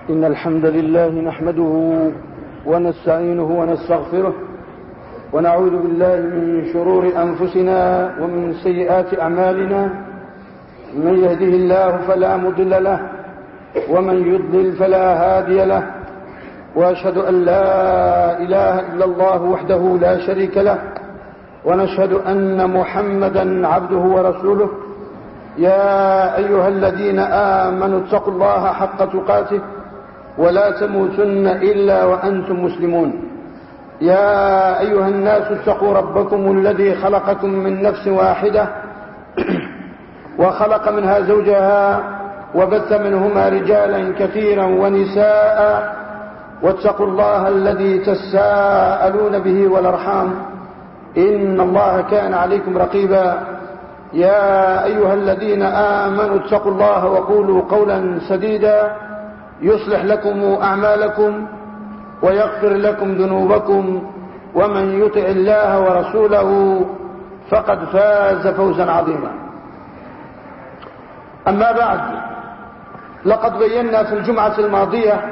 إن الحمد لله نحمده ونستعينه ونستغفره ونعوذ بالله من شرور أنفسنا ومن سيئات أعمالنا. من يهده الله فلا مضل له ومن يضلل فلا هادي له، وأشهد أن لا إله إلا الله وحده لا شريك له، ونشهد أن محمدا عبده ورسوله. يا أيها الذين آمنوا اتقوا الله حق تقاته ولا تموتن إلا وأنتم مسلمون. يا أيها الناس اتقوا ربكم الذي خلقكم من نفس واحدة وخلق منها زوجها وبث منهما رجالا كثيرا ونساء، واتقوا الله الذي تساءلون به والأرحام إن الله كان عليكم رقيبا. يا أيها الذين آمنوا اتقوا الله وقولوا قولا سديدا يصلح لكم أعمالكم ويغفر لكم ذنوبكم، ومن يطع الله ورسوله فقد فاز فوزا عظيما. أما بعد، لقد بينا في الجمعة الماضية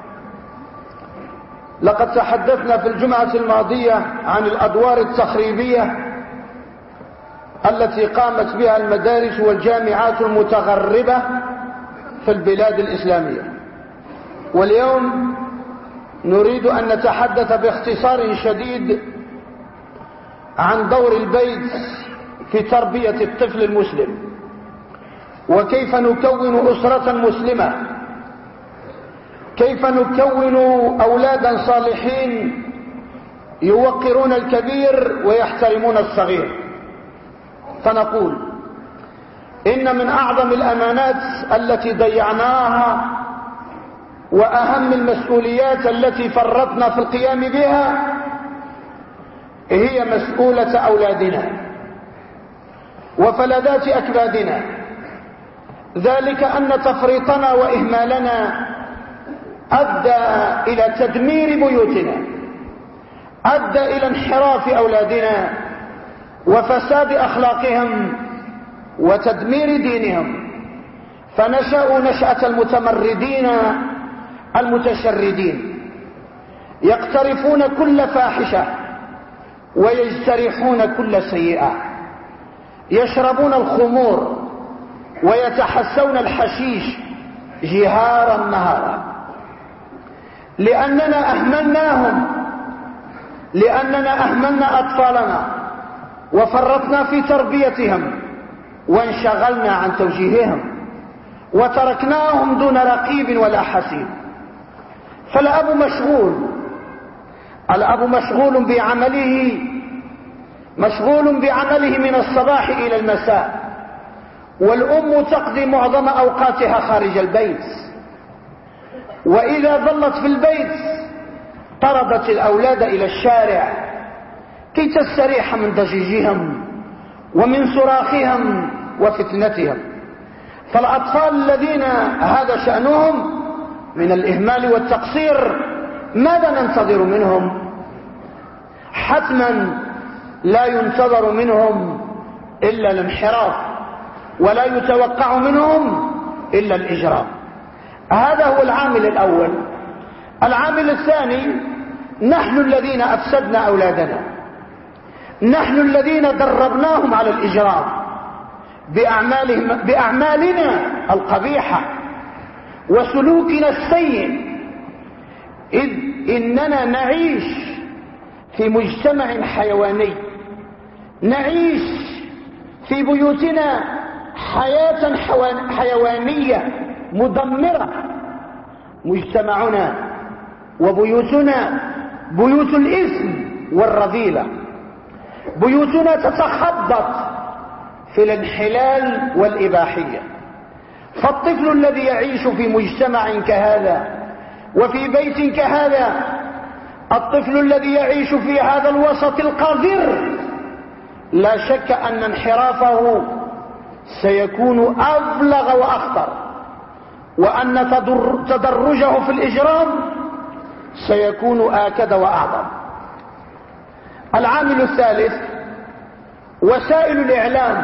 لقد تحدثنا في الجمعة الماضية عن الأدوار التخريبية التي قامت بها المدارس والجامعات المتغربة في البلاد الإسلامية، واليوم نريد أن نتحدث باختصار شديد عن دور البيت في تربية الطفل المسلم، وكيف نكون أسرة مسلمة، كيف نكون أولادا صالحين يوقرون الكبير ويحترمون الصغير. فنقول إن من أعظم الأمانات التي ضيعناها وأهم المسؤوليات التي فرطنا في القيام بها هي مسؤولة أولادنا وفلذات أكبادنا، ذلك أن تفريطنا وإهمالنا أدى إلى تدمير بيوتنا، أدى إلى انحراف أولادنا وفساد أخلاقهم وتدمير دينهم، فنشأوا نشأة المتمردين المتشردين، يقترفون كل فاحشة ويجترحون كل سيئة، يشربون الخمور ويتحسون الحشيش جهارا نهارا، لأننا أهملنا أطفالنا وفرطنا في تربيتهم وانشغلنا عن توجيههم وتركناهم دون رقيب ولا حسيب. فالأب مشغول بعمله من الصباح إلى المساء، والأم تقضي معظم أوقاتها خارج البيت، وإذا ظلت في البيت طردت الأولاد إلى الشارع كي تستريح من ضجيجهم ومن صراخهم وفتنتهم. فالأطفال الذين هذا شأنهم من الإهمال والتقصير ماذا ننتظر منهم؟ حتما لا ينتظر منهم إلا الانحراف، ولا يتوقع منهم إلا الإجرام. هذا هو العامل الأول. العامل الثاني، نحن الذين أفسدنا أولادنا، نحن الذين دربناهم على الإجرام بأعمالنا القبيحة وسلوكنا السيء، إذ إننا نعيش في مجتمع حيواني، نعيش في بيوتنا حياة حيوانية مدمرة. مجتمعنا وبيوتنا بيوت الإثم والرذيلة، بيوتنا تتخبط في الانحلال والإباحية. فالطفل الذي يعيش في مجتمع كهذا وفي بيت كهذا، الطفل الذي يعيش في هذا الوسط القذر، لا شك أن انحرافه سيكون أبلغ وأخطر، وأن تدرجه في الإجرام سيكون آكد وأعظم. العامل الثالث، وسائل الإعلام،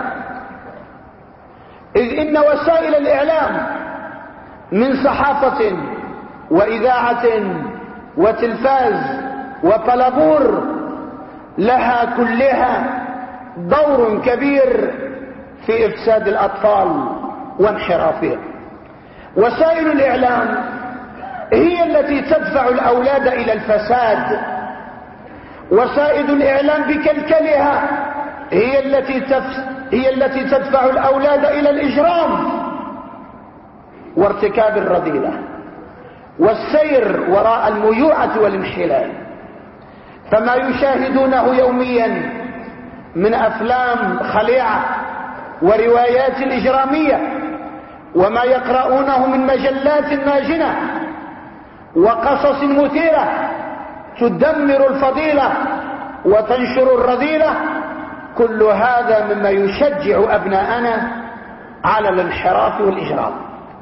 إذ إن وسائل الإعلام من صحافة وإذاعة وتلفاز وطلبور، لها كلها دور كبير في إفساد الأطفال وانحرافهم. وسائل الإعلام هي التي تدفع الأولاد إلى الفساد، وسائل الإعلام بكلكلها هي التي تدفع الأولاد إلى الإجرام وارتكاب الرذيلة والسير وراء الميوعة والانحلال. فما يشاهدونه يوميا من أفلام خليعة وروايات إجرامية، وما يقرؤونه من مجلات ماجنة وقصص مثيرة تدمر الفضيلة وتنشر الرذيلة، كل هذا مما يشجع أبناءنا على الانحراف والإجرام.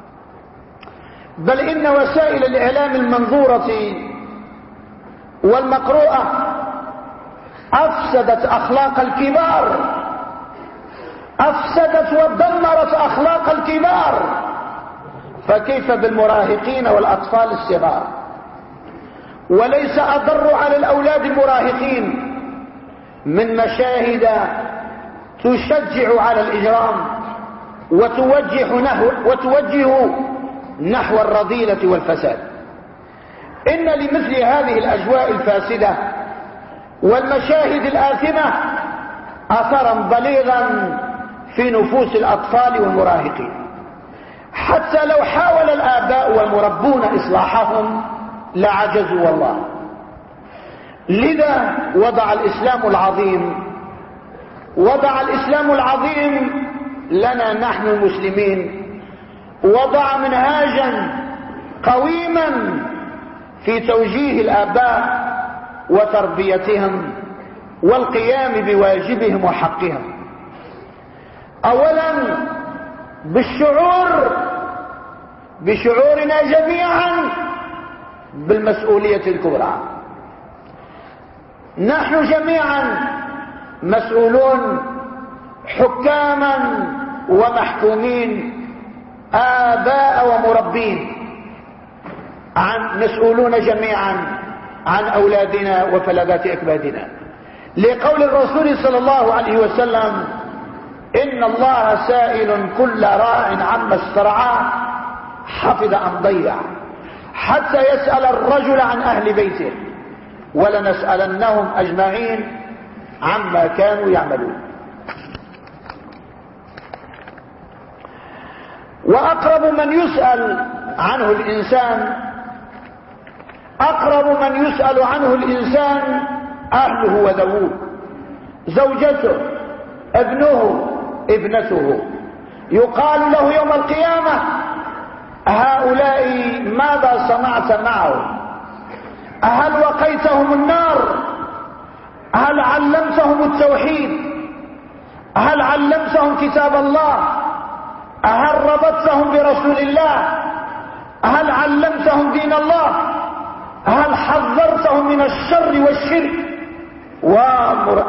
بل إن وسائل الإعلام المنظورة والمقروءة أفسدت أخلاق الكبار، أفسدت ودمرت أخلاق الكبار، فكيف بالمراهقين والأطفال الصغار؟ وليس أضر على الأولاد المراهقين من مشاهد تشجع على الإجرام وتوجه نحو الرذيلة والفساد. إن لمثل هذه الأجواء الفاسدة والمشاهد الآثمة أثرا بليغا في نفوس الأطفال والمراهقين، حتى لو حاول الآباء والمربون إصلاحهم لعجزوا والله. لذا وضع الإسلام العظيم لنا نحن المسلمين، وضع منهاجا قويما في توجيه الآباء وتربيتهم والقيام بواجبهم وحقهم. أولا بشعورنا جميعا بالمسؤولية الكبرى. نحن جميعا مسؤولون، حكاما ومحكومين، آباء ومربين، مسؤولون جميعا عن أولادنا وفلذات أكبادنا، لقول الرسول صلى الله عليه وسلم: إن الله سائل كل راع عما استرعاه حفظ أم ضيع، حتى يسأل الرجل عن أهل بيته، ولنسألنهم أجمعين عما كانوا يعملون. وأقرب من يسأل عنه الإنسان أهله وذووه، زوجته، ابنه، ابنته. يقال له يوم القيامة: هؤلاء ماذا صنعت معهم؟ هل وقيتهم النار؟ هل علمتهم التوحيد؟ هل علمتهم كتاب الله؟ هل ربطتهم برسول الله؟ هل علمتهم دين الله؟ هل حذرتهم من الشر والشرك؟ وامر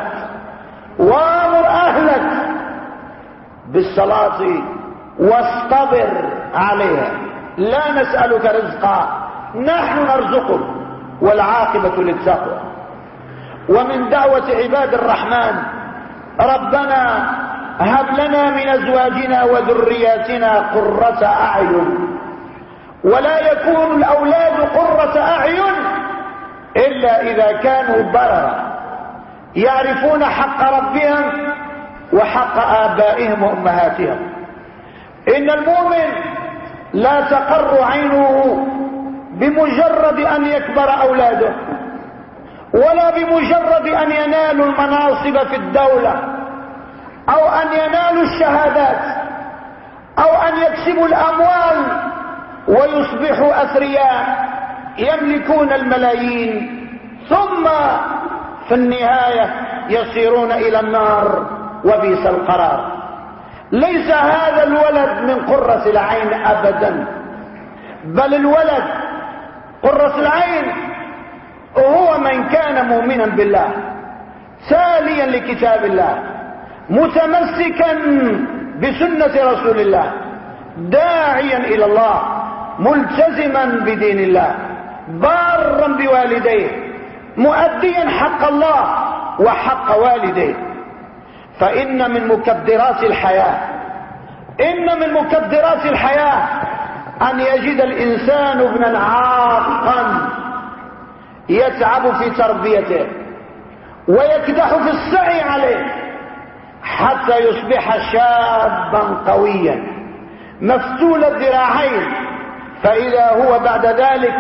أهلك بالصلاة واصطبر عليها، لا نسألك رزقا نحن نرزقك والعاقبة للتقوى. ومن دعوة عباد الرحمن: ربنا هب لنا من أزواجنا وذرياتنا قرة أعين. ولا يكون الأولاد قرة أعين إلا إذا كانوا بررا يعرفون حق ربهم وحق آبائهم وأمهاتهم. إن المؤمن لا تقر عينه بمجرد أن يكبر أولاده، ولا بمجرد أن ينالوا المناصب في الدولة، أو أن ينالوا الشهادات، أو أن يكسبوا الأموال ويصبحوا أثرياء يملكون الملايين، ثم في النهاية يصيرون إلى النار وبئس القرار. ليس هذا الولد من قرة العين أبدا، بل الولد قرة العين هو من كان مؤمنا بالله، تاليا لكتاب الله، متمسكا بسنة رسول الله، داعيا إلى الله، ملتزما بدين الله بارا بوالديه مؤديا حق الله وحق والديه. فإن من مكدرات الحياة أن يجد الإنسان ابنا عاقا يتعب في تربيته ويكدح في السعي عليه حتى يصبح شابا قويا مفتول الذراعين، فإذا هو بعد ذلك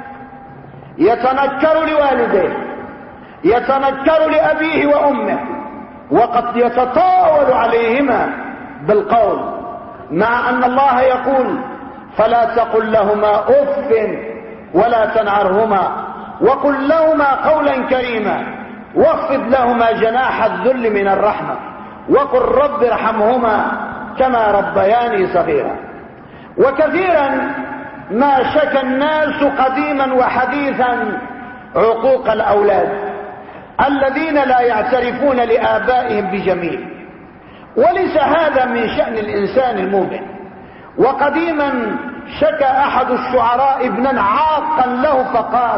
يتنكر لوالديه، يتنكر لأبيه وأمه، وقد يتطاول عليهما بالقول، مع أن الله يقول: فلا تقل لهما أف ولا تنعرهما وقل لهما قولا كريما واخفض لهما جناح الذل من الرحمة وقل رب ارحمهما كما ربياني صغيرا. وكثيرا ما شكى الناس قديما وحديثا عقوق الأولاد الذين لا يعترفون لآبائهم بجميل، وليس هذا من شأن الإنسان المؤمن. وقديما شكى أحد الشعراء ابنا عاقا له فقال: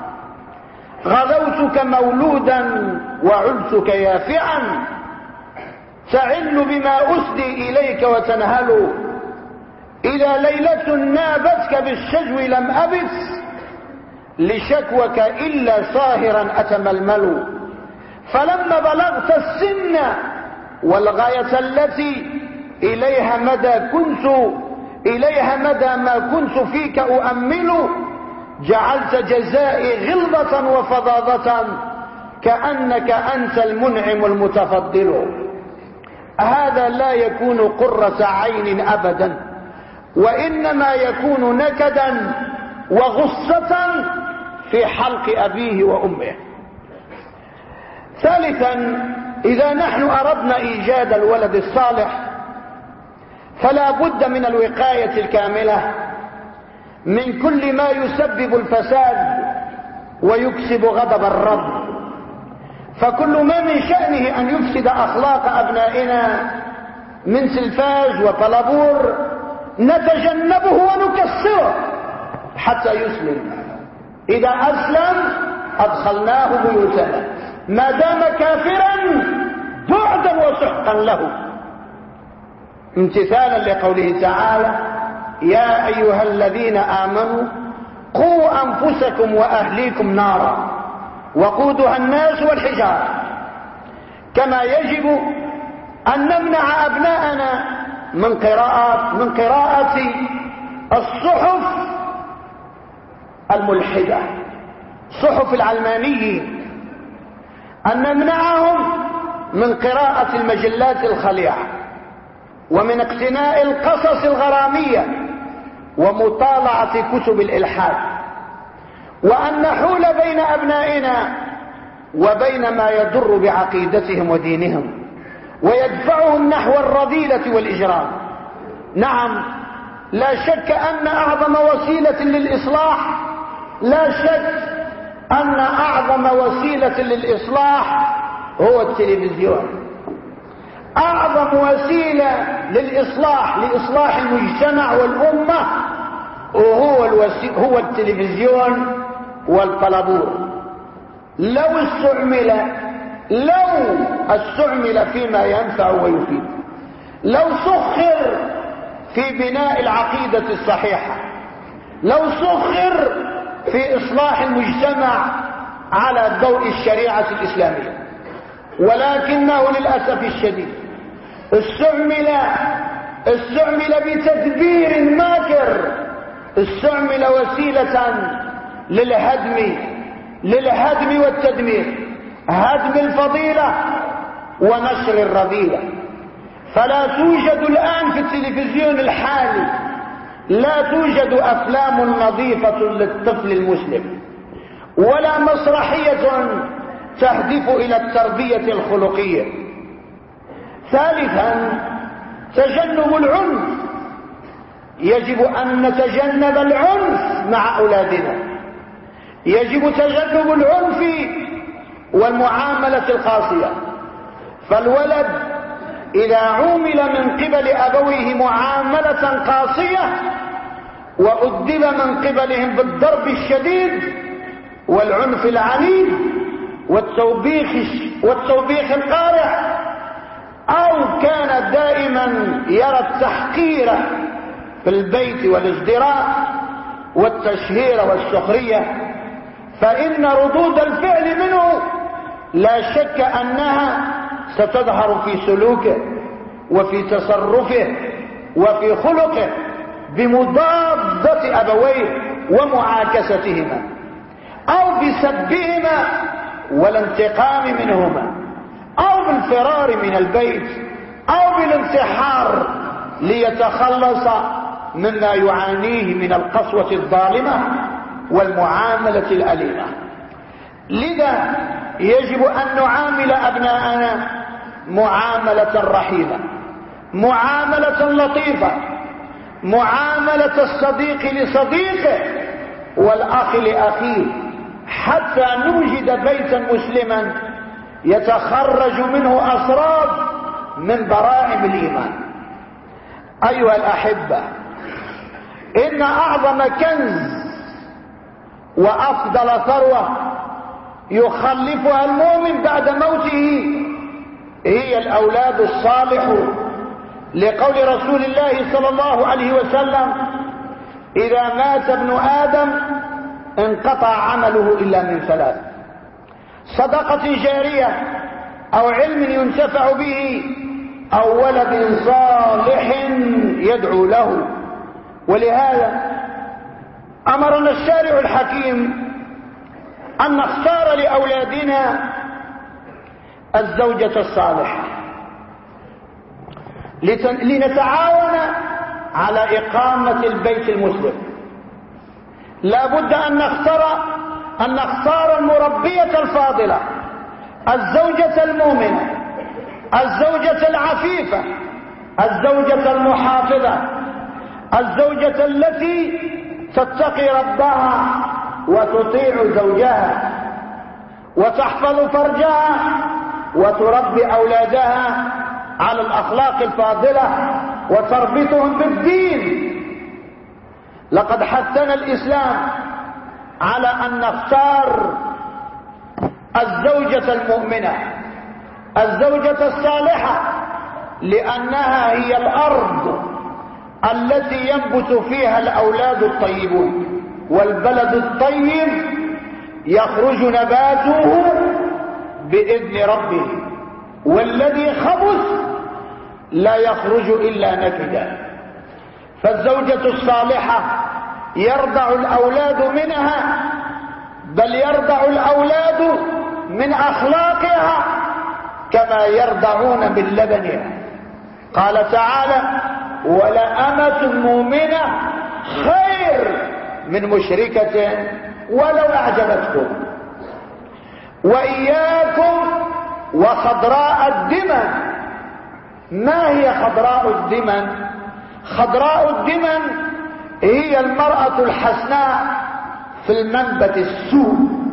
غذوتك مولودا وعلتك يافعا تعل بما أسدي إليك وتنهل، إذا ليلة نابتك بالشجو لم أبت لشكوك إلا صاهرا أتململ، فلما بلغت السن والغاية التي إليها مدى ما كنت فيك أؤمل، جعلت جزائي غلظة وفظاظة كأنك أنت المنعم المتفضل. هذا لا يكون قرة عين أبدا، وإنما يكون نكدا وغصة في حلق أبيه وأمه. ثالثا، إذا نحن أردنا إيجاد الولد الصالح فلا بد من الوقاية الكاملة من كل ما يسبب الفساد ويكسب غضب الرب، فكل ما من شأنه أن يفسد أخلاق أبنائنا من تلفاز وطلبور نتجنبه ونكسره حتى يسلم. إذا أسلم أدخلناه بيوتنا، ما دام كافرا بعدا وسحقا له، امتثالا لقوله تعالى: يا أيها الذين آمنوا قوا أنفسكم وأهليكم نارا وقودها الناس والحجارة. كما يجب أن نمنع أبناءنا من قراءة الصحف الملحدة، صحف العلمانيين، أن نمنعهم من قراءة المجلات الخليعة ومن اقتناء القصص الغرامية ومطالعة كتب الإلحاد، وأن نحول بين أبنائنا وبين ما يضر بعقيدتهم ودينهم ويدفعهم نحو الرذيلة والإجرام. نعم، لا شك أن أعظم وسيلة للإصلاح هو التلفزيون. أعظم وسيلة لإصلاح المجتمع والأمة هو التلفزيون والطلبور. لو استعمل فيما ينفع ويفيد، لو سخر في بناء العقيدة الصحيحة، لو سخر في إصلاح المجتمع على ضوء الشريعة الإسلامية، ولكنه للأسف الشديد استعمل بتدبير ماكر، استعمل وسيلة للهدم والتدمير، هدم الفضيلة ونشر الرذيلة. فلا توجد الآن في التلفزيون الحالي لا توجد أفلام نظيفة للطفل المسلم، ولا مسرحية تهدف إلى التربية الخلقية. ثالثا، تجنب العنف. يجب أن نتجنب العنف مع أولادنا، يجب تجنب العنف والمعاملة القاسية. فالولد إذا عومل من قبل أبويه معاملة قاسية وأدب من قبلهم بالضرب الشديد والعنف العنيف والتوبيخ القارع، أو كان دائما يرى التحقير في البيت والازدراء والتشهير والسخرية، فإن ردود الفعل منه لا شك أنها ستظهر في سلوكه وفي تصرفه وفي خلقه بمضادة أبويه ومعاكستهما، أو بسبهما والانتقام منهما، أو بالفرار من البيت، أو بالانتحار ليتخلص مما يعانيه من القسوة الظالمة والمعاملة الأليمة. لذا يجب أن نعامل أبناءنا معاملة رحيمة، معاملة لطيفة، معاملة الصديق لصديقه والأخ لأخيه، حتى نوجد بيتا مسلما يتخرج منه أسرار من براعم الإيمان. أيها الأحبة، إن أعظم كنز وأفضل ثروة يخلفها المؤمن بعد موته هي الأولاد الصالح، لقول رسول الله صلى الله عليه وسلم: إذا مات ابن آدم انقطع عمله إلا من ثلاث: صدقة جارية، أو علم ينتفع به، أو ولد صالح يدعو له. ولهذا أمرنا الشارع الحكيم أن نختار لأولادنا الزوجة الصالحة لنتعاون على إقامة البيت المسلم. لا بد أن نختار المربية الفاضلة، الزوجة المؤمنة، الزوجة العفيفة، الزوجة المحافظة، الزوجة التي تتقي ربها وتطيع زوجها وتحفظ فرجها وتربي أولادها على الأخلاق الفاضلة وتربطهم بالدين. لقد حثنا الإسلام على أن نختار الزوجة المؤمنة، الزوجة الصالحة، لأنها هي الأرض التي ينبت فيها الأولاد الطيبون، والبلد الطيب يخرج نباته بإذن ربه، والذي خبث لا يخرج إلا نكدا. فالزوجة الصالحة يرضع الأولاد منها، بل يرضع الأولاد من أخلاقها كما يرضعون من لبنها. قال تعالى: ولأمة مؤمنة خير من مشركة ولو أعجبتكم. وإياكم وخضراء الدمن. ما هي خضراء الدمن؟ خضراء الدمن هي المرأة الحسناء في المنبت السوء،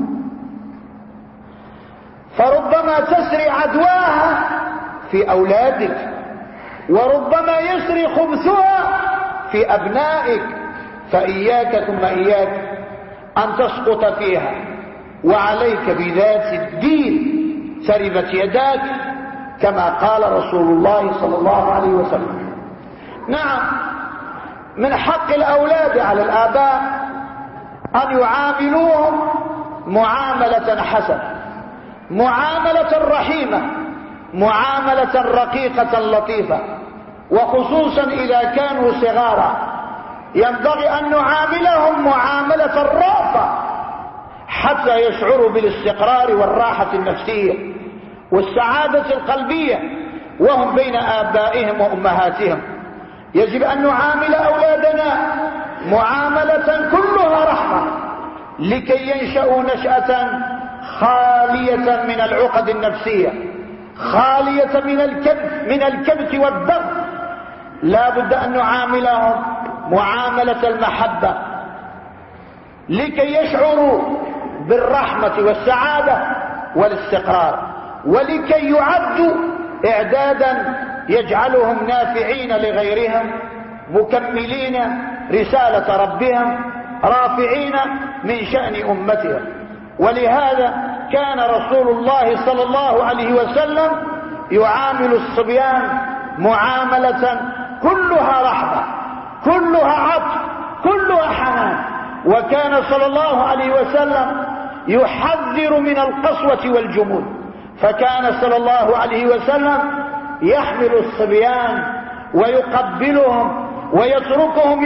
فربما تسري عدواها في أولادك، وربما يسري خبثها في أبنائك، فإياك ثم إياك أن تسقط فيها، وعليك بذات الدين تربت يداك، كما قال رسول الله صلى الله عليه وسلم. نعم، من حق الأولاد على الآباء أن يعاملوهم معاملة حسنة، معاملة رحيمة، معاملة رقيقة لطيفة، وخصوصا إذا كانوا صغارا ينبغي أن نعاملهم معاملة رأفة حتى يشعروا بالاستقرار والراحة النفسية والسعادة القلبية وهم بين آبائهم وأمهاتهم. يجب أن نعامل أولادنا معاملة كلها رحمة لكي ينشأوا نشأة خالية من العقد النفسية، خالية من الكبت والضغط. لا بد أن نعاملهم معاملة المحبة لكي يشعروا بالرحمة والسعادة والاستقرار، ولكي يعدوا إعدادا يجعلهم نافعين لغيرهم، مكملين رسالة ربهم رافعين من شأن أمتهم. ولهذا كان رسول الله صلى الله عليه وسلم يعامل الصبيان معاملة كلها رحمة، كلها عطف، كلها حنان. وكان صلى الله عليه وسلم يحذر من القسوة والجمود، فكان صلى الله عليه وسلم يحمل الصبيان ويقبلهم ويتركهم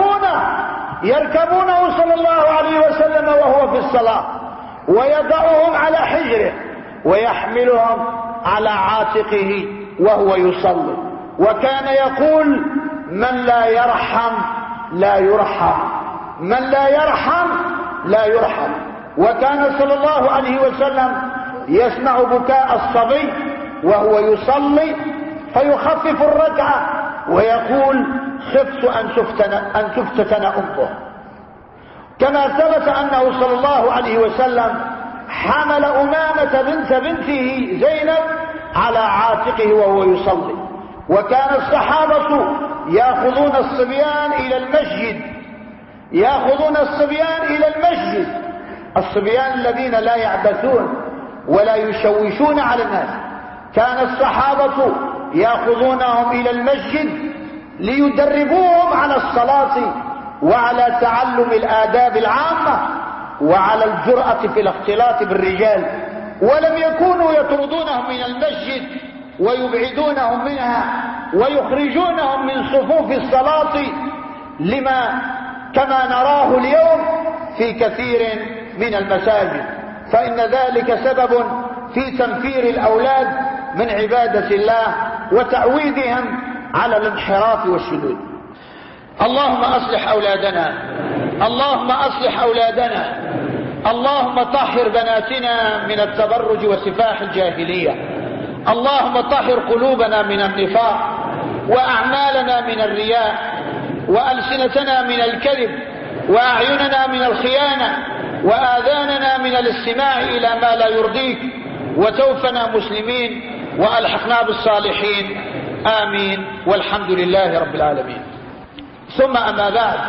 يركبونه صلى الله عليه وسلم وهو في الصلاة، ويضعهم على حجره ويحملهم على عاتقه وهو يصلي. وكان يقول: من لا يرحم لا يرحم، من لا يرحم لا يرحم. وكان صلى الله عليه وسلم يسمع بكاء الصبي وهو يصلي فيخفف الركعة ويقول: خفت أن تفتتن أمه. كما ثبت أنه صلى الله عليه وسلم حمل أمامة بنته زينب على عاتقه وهو يصلي. وكان الصحابة يأخذون الصبيان إلى المسجد، الصبيان الذين لا يعبثون ولا يشوشون على الناس. كان الصحابة يأخذونهم إلى المسجد ليدربوهم على الصلاة وعلى تعلم الآداب العامة وعلى الجرأة في الاختلاط بالرجال. ولم يكونوا يطردونهم من المسجد ويبعدونهم منها ويخرجونهم من صفوف الصلاة كما نراه اليوم في كثير من المساجد، فإن ذلك سبب في تنفير الأولاد من عبادة الله وتعويدهم على الانحراف والشذوذ. اللهم أصلح أولادنا، اللهم أصلح أولادنا، اللهم طهر بناتنا من التبرج وسفاح الجاهلية، اللهم طهر قلوبنا من النفاق وأعمالنا من الرياء وألسنتنا من الكذب وأعيننا من الخيانة وآذاننا من الاستماع إلى ما لا يرضيك، وتوفنا مسلمين وألحقنا بالصالحين، آمين، والحمد لله رب العالمين. ثم أما بعد،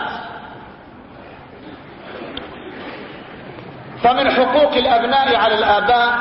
فمن حقوق الأبناء على الآباء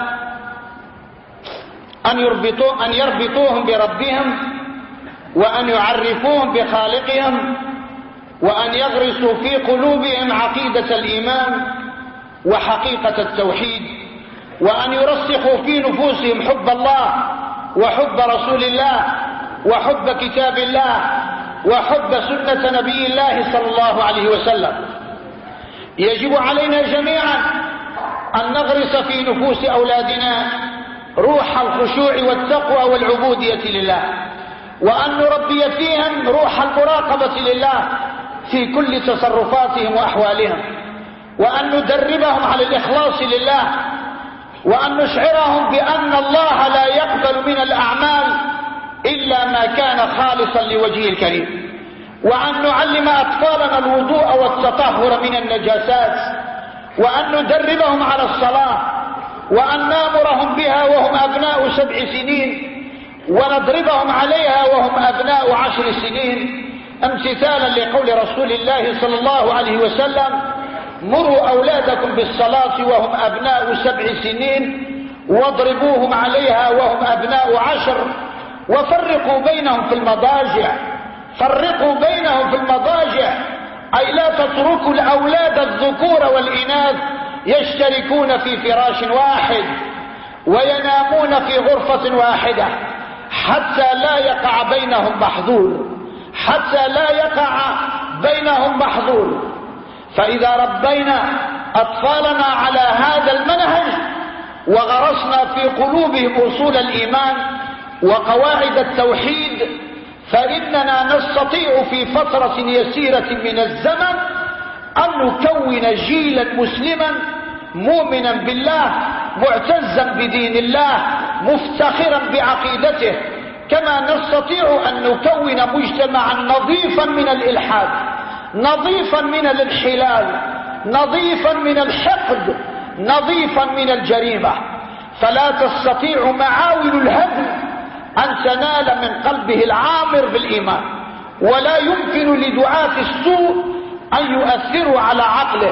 أن يربطوهم بربهم، وأن يعرفوهم بخالقهم، وأن يغرسوا في قلوبهم عقيدة الإيمان وحقيقة التوحيد، وأن يرسخوا في نفوسهم حب الله وحب رسول الله وحب كتاب الله وحب سنة نبي الله صلى الله عليه وسلم. يجب علينا جميعا أن نغرس في نفوس أولادنا روح الخشوع والتقوى والعبودية لله، وأن نربي فيهم روح المراقبة لله في كل تصرفاتهم وأحوالهم، وأن ندربهم على الإخلاص لله، وأن نشعرهم بأن الله لا يقبل من الأعمال إلا ما كان خالصا لوجهه الكريم، وأن نعلم أطفالنا الوضوء والتطهر من النجاسات، وأن ندربهم على الصلاة، وأن نأمرهم بها وهم أبناء 7 سنين، ونضربهم عليها وهم أبناء 10 سنين، امتثالا لقول رسول الله صلى الله عليه وسلم: مروا أولادكم بالصلاة وهم أبناء 7 سنين، واضربوهم عليها وهم أبناء 10، وفرقوا بينهم في المضاجع. فرقوا بينهم في المضاجع أي لا تتركوا الأولاد الذكور والإناث يشتركون في فراش واحد وينامون في غرفة واحدة حتى لا يقع بينهم محظور. فإذا ربينا أطفالنا على هذا المنهج وغرسنا في قلوبهم أصول الإيمان وقواعد التوحيد، فإننا نستطيع في فترة يسيرة من الزمن أن نكون جيلا مسلما مؤمنا بالله، معتزا بدين الله، مفتخرا بعقيدته، كما نستطيع أن نكون مجتمعا نظيفا من الإلحاد، نظيفا من الانحلال، نظيفا من الحقد، نظيفا من الجريمة. فلا تستطيع معاول الهدم أن تنال من قلبه العامر بالإيمان، ولا يمكن لدعاة السوء أن يؤثروا على عقله،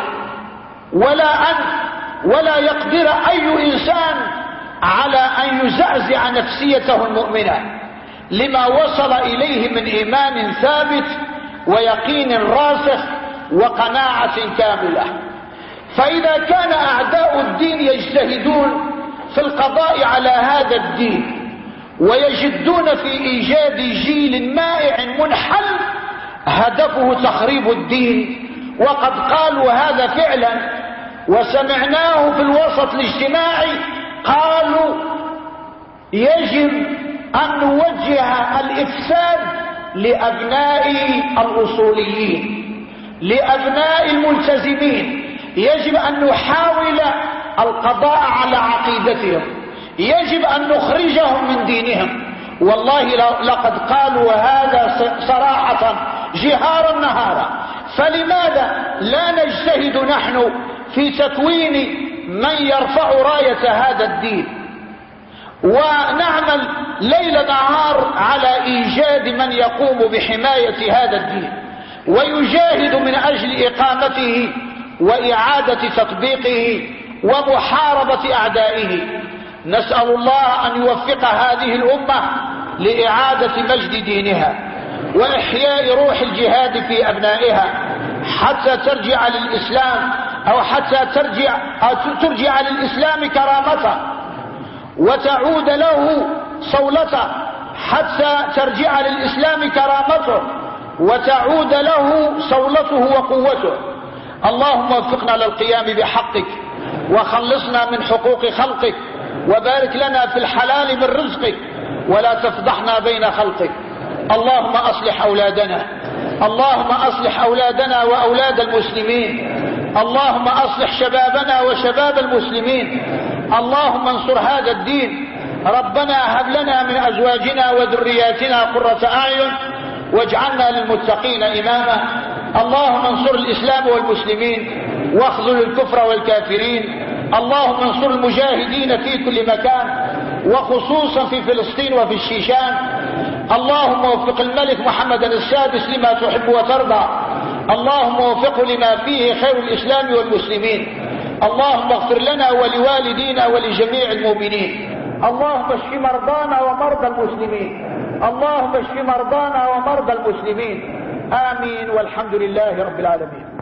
ولا يقدر أي إنسان على أن يزعزع نفسيته المؤمنة لما وصل إليه من إيمان ثابت ويقين راسخ وقناعة كاملة. فإذا كان أعداء الدين يجتهدون في القضاء على هذا الدين ويجدون في إيجاد جيل مائع منحل هدفه تخريب الدين، وقد قالوا هذا فعلا وسمعناه في الوسط الاجتماعي، قالوا يجب أن نوجه الإفساد لأبناء الأصوليين، لأبناء الملتزمين، يجب أن نحاول القضاء على عقيدتهم، يجب أن نخرجهم من دينهم. والله لقد قالوا هذا صراحة جهارا نهارا. فلماذا لا نجتهد نحن في تكوين من يرفع راية هذا الدين، ونعمل ليل نهار على إيجاد من يقوم بحماية هذا الدين ويجاهد من أجل إقامته وإعادة تطبيقه ومحاربة أعدائه. نسأل الله أن يوفق هذه الأمة لإعادة مجد دينها وإحياء روح الجهاد في أبنائها حتى ترجع للإسلام، أو حتى ترجع للإسلام كرامته وتعود له صولته، حتى ترجع للإسلام كرامته وتعود له صولته وقوته. اللهم وفقنا للقيام بحقك وخلصنا من حقوق خلقك، وبارك لنا في الحلال من رزقك ولا تفضحنا بين خلقك. اللهم أصلح أولادنا، اللهم أصلح أولادنا وأولاد المسلمين، اللهم أصلح شبابنا وشباب المسلمين، اللهم انصر هذا الدين. ربنا هب لنا من أزواجنا وذرياتنا قرة أعين واجعلنا للمتقين إماما. اللهم انصر الإسلام والمسلمين واخذل الكفر والكافرين. اللهم انصر المجاهدين في كل مكان وخصوصا في فلسطين وفي الشيشان. اللهم وفق الملك محمد السادس لما تحب وترضى، اللهم وفقه لما فيه خير الإسلام والمسلمين. اللهم اغفر لنا ولوالدينا ولجميع المؤمنين. اللهم اشف مرضانا ومرضى المسلمين، اللهم اشف مرضانا ومرضى المسلمين. آمين والحمد لله رب العالمين.